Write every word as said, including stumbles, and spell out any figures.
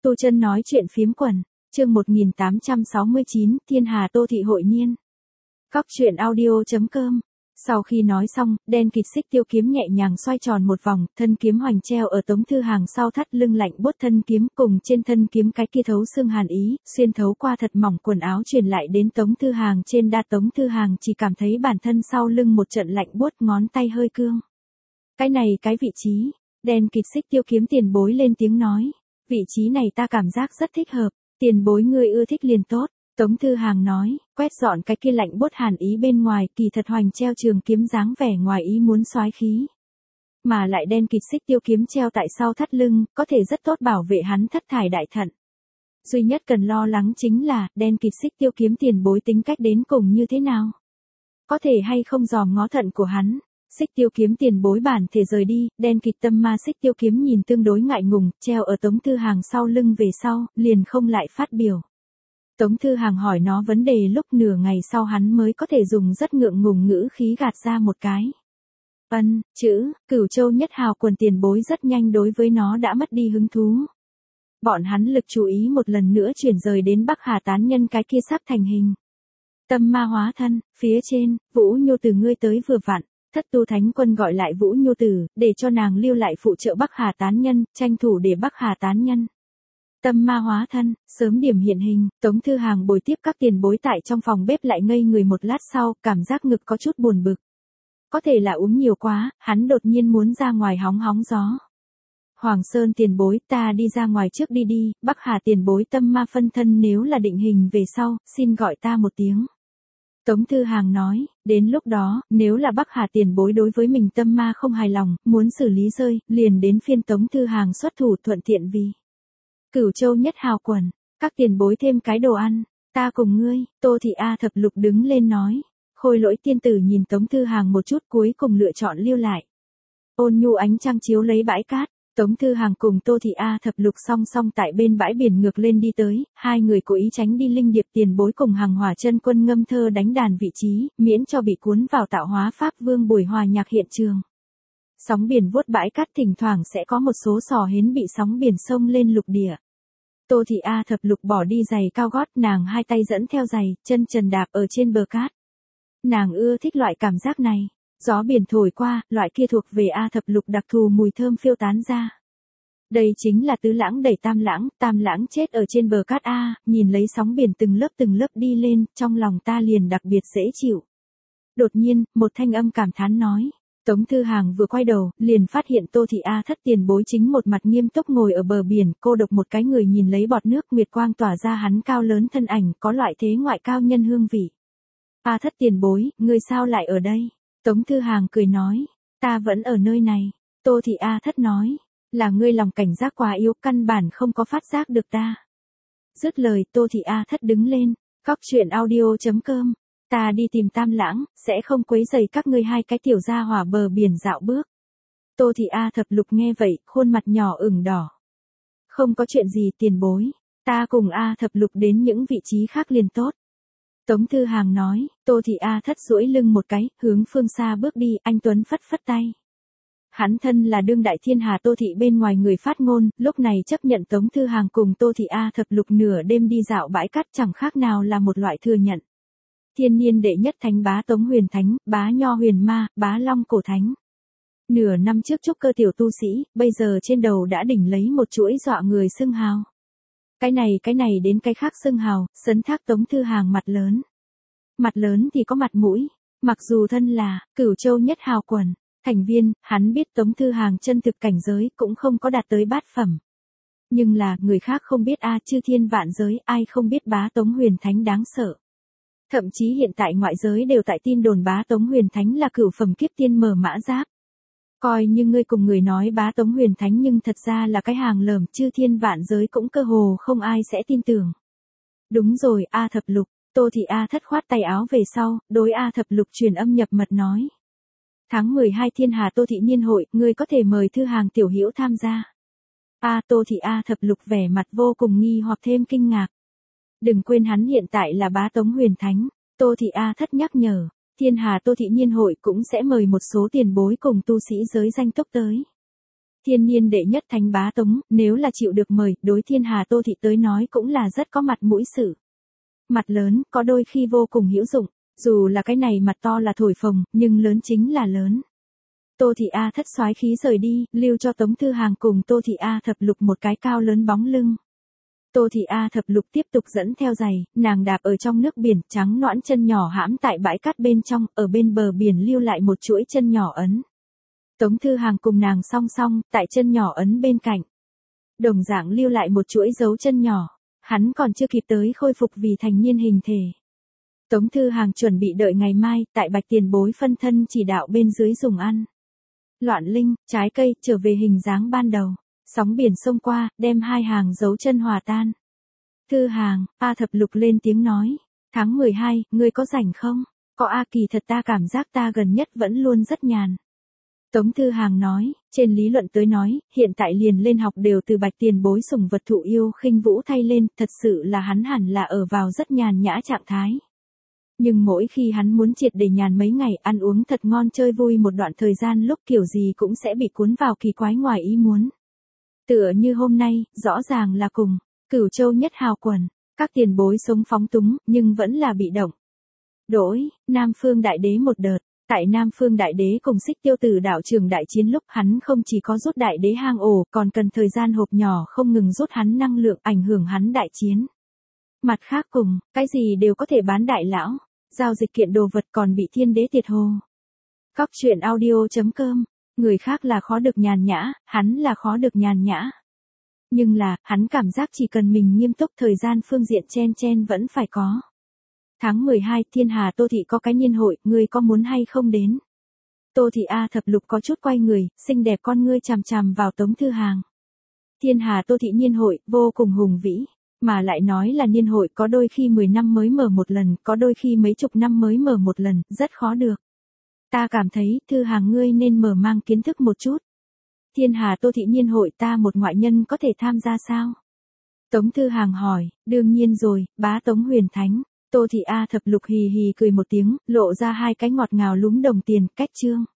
Tu Chân nói chuyện phiếm quần, chương một nghìn tám trăm sáu mươi chín, Thiên Hà Tô Thị hội niên. Góc truyện audio.com. Sau khi nói xong, đen kịt xích tiêu kiếm nhẹ nhàng xoay tròn một vòng, thân kiếm hoành treo ở Tống Thư Hàng sau thắt lưng lạnh buốt thân kiếm, cùng trên thân kiếm cái kia thấu xương hàn ý, xuyên thấu qua thật mỏng quần áo truyền lại đến Tống Thư Hàng trên đa. Tống Thư Hàng chỉ cảm thấy bản thân sau lưng một trận lạnh buốt, ngón tay hơi cương. Cái này cái vị trí, đen kịt xích tiêu kiếm tiền bối lên tiếng nói, vị trí này ta cảm giác rất thích hợp, tiền bối ngươi ưa thích liền tốt. Tống Thư Hàng nói, quét dọn cái kia lạnh buốt hàn ý bên ngoài, kỳ thật hoành treo trường kiếm dáng vẻ ngoài ý muốn soái khí. Mà lại đen kịt xích tiêu kiếm treo tại sau thắt lưng, có thể rất tốt bảo vệ hắn thất thải đại thận. Duy nhất cần lo lắng chính là, đen kịt xích tiêu kiếm tiền bối tính cách đến cùng như thế nào? Có thể hay không dòm ngó thận của hắn? Xích tiêu kiếm tiền bối bản thể rời đi, đen kịt tâm ma xích tiêu kiếm nhìn tương đối ngại ngùng, treo ở Tống Thư Hàng sau lưng về sau, liền không lại phát biểu. Tống Thư Hàng hỏi nó vấn đề lúc nửa ngày sau hắn mới có thể dùng rất ngượng ngùng ngữ khí gạt ra một cái. Ân, chữ, Cửu Châu Nhất Hào quần tiền bối rất nhanh đối với nó đã mất đi hứng thú. Bọn hắn lực chú ý một lần nữa chuyển rời đến Bắc Hà tán nhân cái kia sắp thành hình. Tâm ma hóa thân, phía trên, Vũ Nhu Tử ngươi tới vừa vặn. Thất tu thánh quân gọi lại Vũ Nhu Tử, để cho nàng lưu lại phụ trợ Bắc Hà tán nhân, tranh thủ để Bắc Hà tán nhân. Tâm ma hóa thân, sớm điểm hiện hình, Tống Thư Hàng bồi tiếp các tiền bối tại trong phòng bếp lại ngây người một lát sau, cảm giác ngực có chút buồn bực. Có thể là uống nhiều quá, hắn đột nhiên muốn ra ngoài hóng hóng gió. Hoàng Sơn tiền bối, ta đi ra ngoài trước đi đi, Bắc Hà tiền bối tâm ma phân thân nếu là định hình về sau, xin gọi ta một tiếng. Tống Thư Hàng nói, đến lúc đó, nếu là Bắc Hà tiền bối đối với mình tâm ma không hài lòng, muốn xử lý rơi, liền đến phiên Tống Thư Hàng xuất thủ thuận tiện vì. Cửu Châu Nhất Hào quần, các tiền bối thêm cái đồ ăn, ta cùng ngươi, Tô Thị A Thập Lục đứng lên nói. Khôi Lỗi tiên tử nhìn Tống Thư Hàng một chút cuối cùng lựa chọn lưu lại. Ôn nhu ánh trăng chiếu lấy bãi cát. Tống Thư Hàng cùng Tô Thị A Thập Lục song song tại bên bãi biển ngược lên đi tới, hai người cố ý tránh đi linh điệp tiền bối cùng Hàng Hỏa Chân Quân ngâm thơ đánh đàn vị trí, miễn cho bị cuốn vào tạo hóa pháp vương buổi hòa nhạc hiện trường. Sóng biển vuốt bãi cát thỉnh thoảng sẽ có một số sò hến bị sóng biển xông lên lục địa. Tô Thị A Thập Lục bỏ đi giày cao gót, nàng hai tay dẫn theo giày, chân trần đạp ở trên bờ cát. Nàng ưa thích loại cảm giác này. Gió biển thổi qua, loại kia thuộc về A Thập Lục đặc thù mùi thơm phiêu tán ra. Đây chính là tứ lãng đẩy tam lãng, tam lãng chết ở trên bờ cát A, nhìn lấy sóng biển từng lớp từng lớp đi lên, trong lòng ta liền đặc biệt dễ chịu. Đột nhiên, một thanh âm cảm thán nói. Tống Thư Hàng vừa quay đầu, liền phát hiện Tô Thị A Thất tiền bối chính một mặt nghiêm túc ngồi ở bờ biển, cô độc một cái người nhìn lấy bọt nước, nguyệt quang tỏa ra hắn cao lớn thân ảnh, có loại thế ngoại cao nhân hương vị. A Thất tiền bối, ngươi sao lại ở đây? Tống Thư Hàng cười nói, ta vẫn ở nơi này. Tô Thị A Thất nói, là ngươi lòng cảnh giác quá yếu, căn bản không có phát giác được ta. Dứt lời, Tô Thị A Thất đứng lên, góc truyện audio.com, ta đi tìm Tam Lãng, sẽ không quấy rầy các ngươi hai cái tiểu gia hỏa bờ biển dạo bước. Tô Thị A Thập Lục nghe vậy, khuôn mặt nhỏ ửng đỏ. Không có chuyện gì tiền bối, ta cùng A Thập Lục đến những vị trí khác liền tốt. Tống Thư Hàng nói, Tô Thị A Thất duỗi lưng một cái, hướng phương xa bước đi, anh Tuấn phất phất tay. Hắn thân là đương đại thiên hà Tô Thị bên ngoài người phát ngôn, lúc này chấp nhận Tống Thư Hàng cùng Tô Thị A Thập Lục nửa đêm đi dạo bãi cát chẳng khác nào là một loại thừa nhận. Thiên niên đệ nhất thánh bá Tống Huyền Thánh, bá Nho Huyền Ma, bá Long Cổ Thánh. Nửa năm trước trúc cơ tiểu tu sĩ, bây giờ trên đầu đã đỉnh lấy một chuỗi dọa người xưng hào. Cái này cái này đến cái khác xưng hào, sấn thác Tống Thư Hàng mặt lớn. Mặt lớn thì có mặt mũi, mặc dù thân là Cửu Châu Nhất Hào quần, thành viên, hắn biết Tống Thư Hàng chân thực cảnh giới cũng không có đạt tới bát phẩm. Nhưng là, người khác không biết a chư thiên vạn giới, ai không biết bá Tống Huyền Thánh đáng sợ. Thậm chí hiện tại ngoại giới đều tại tin đồn bá Tống Huyền Thánh là cửu phẩm kiếp tiên mở mã giáp. Coi như ngươi cùng người nói bá Tống Huyền Thánh nhưng thật ra là cái hàng lởm, chư thiên vạn giới cũng cơ hồ không ai sẽ tin tưởng. Đúng rồi, A Thập Lục, Tô Thị A Thất khoát tay áo về sau, đối A Thập Lục truyền âm nhập mật nói. Tháng mười hai Thiên Hà Tô Thị niên hội, ngươi có thể mời Thư Hàng tiểu hữu tham gia. A Tô Thị A Thập Lục vẻ mặt vô cùng nghi hoặc thêm kinh ngạc. Đừng quên hắn hiện tại là bá Tống Huyền Thánh, Tô Thị A Thất nhắc nhở. Thiên Hà Tô Thị niên hội cũng sẽ mời một số tiền bối cùng tu sĩ giới danh tốc tới. Thiên niên đệ nhất thánh bá Tống, nếu là chịu được mời, đối thiên hà Tô Thị tới nói cũng là rất có mặt mũi sự. Mặt lớn, có đôi khi vô cùng hữu dụng, dù là cái này mặt to là thổi phồng, nhưng lớn chính là lớn. Tô Thị A thất soái khí rời đi, lưu cho Tống Thư Hàng cùng Tô Thị A thập lục một cái cao lớn bóng lưng. Tô Thị A thập lục tiếp tục dẫn theo giày, nàng đạp ở trong nước biển, trắng nõn chân nhỏ hãm tại bãi cát bên trong, ở bên bờ biển lưu lại một chuỗi chân nhỏ ấn. Tống Thư Hàng cùng nàng song song, tại chân nhỏ ấn bên cạnh. Đồng dạng lưu lại một chuỗi dấu chân nhỏ, hắn còn chưa kịp tới khôi phục vì thành niên hình thể. Tống Thư Hàng chuẩn bị đợi ngày mai, tại Bạch Tiền Bối phân thân chỉ đạo bên dưới dùng ăn. Loạn linh, trái cây, trở về hình dáng ban đầu. Sóng biển xông qua, đem hai hàng dấu chân hòa tan. Thư Hàng, A thập lục lên tiếng nói. Tháng mười hai, ngươi có rảnh không? Có A kỳ thật ta cảm giác ta gần nhất vẫn luôn rất nhàn. Tống Thư Hàng nói, trên lý luận tới nói, hiện tại liền lên học đều từ Bạch Tiền Bối sủng vật thụ yêu khinh vũ thay lên, thật sự là hắn hẳn là ở vào rất nhàn nhã trạng thái. Nhưng mỗi khi hắn muốn triệt để nhàn mấy ngày ăn uống thật ngon chơi vui một đoạn thời gian lúc kiểu gì cũng sẽ bị cuốn vào kỳ quái ngoài ý muốn. Tựa như hôm nay, rõ ràng là cùng, Cửu Châu nhất hào quần, các tiền bối sống phóng túng, nhưng vẫn là bị động. Đổi, Nam Phương Đại Đế một đợt, tại Nam Phương Đại Đế cùng Xích Tiêu Tử đạo trường đại chiến lúc hắn không chỉ có rút Đại Đế hang ổ, còn cần thời gian hộp nhỏ không ngừng rút hắn năng lượng ảnh hưởng hắn đại chiến. Mặt khác cùng, cái gì đều có thể bán đại lão, giao dịch kiện đồ vật còn bị thiên đế tiệt hồ. Cóc truyện audio chấm com, người khác là khó được nhàn nhã, hắn là khó được nhàn nhã. Nhưng là, hắn cảm giác chỉ cần mình nghiêm túc thời gian phương diện chen chen vẫn phải có. Tháng mười hai, Thiên Hà Tô Thị có cái niên hội, ngươi có muốn hay không đến? Tô Thị A thập lục có chút quay người, xinh đẹp con ngươi chằm chằm vào Tống Thư Hàng. Thiên Hà Tô Thị niên hội, vô cùng hùng vĩ, mà lại nói là niên hội có đôi khi mười năm mới mở một lần, có đôi khi mấy chục năm mới mở một lần, rất khó được. Ta cảm thấy, Thư Hàng ngươi nên mở mang kiến thức một chút. Thiên Hà Tô Thị niên hội ta một ngoại nhân có thể tham gia sao? Tống Thư Hàng hỏi, đương nhiên rồi, bá Tống Huyền Thánh. Tô Thị A thập lục hì hì cười một tiếng, lộ ra hai cái ngọt ngào lúm đồng tiền, cách chương.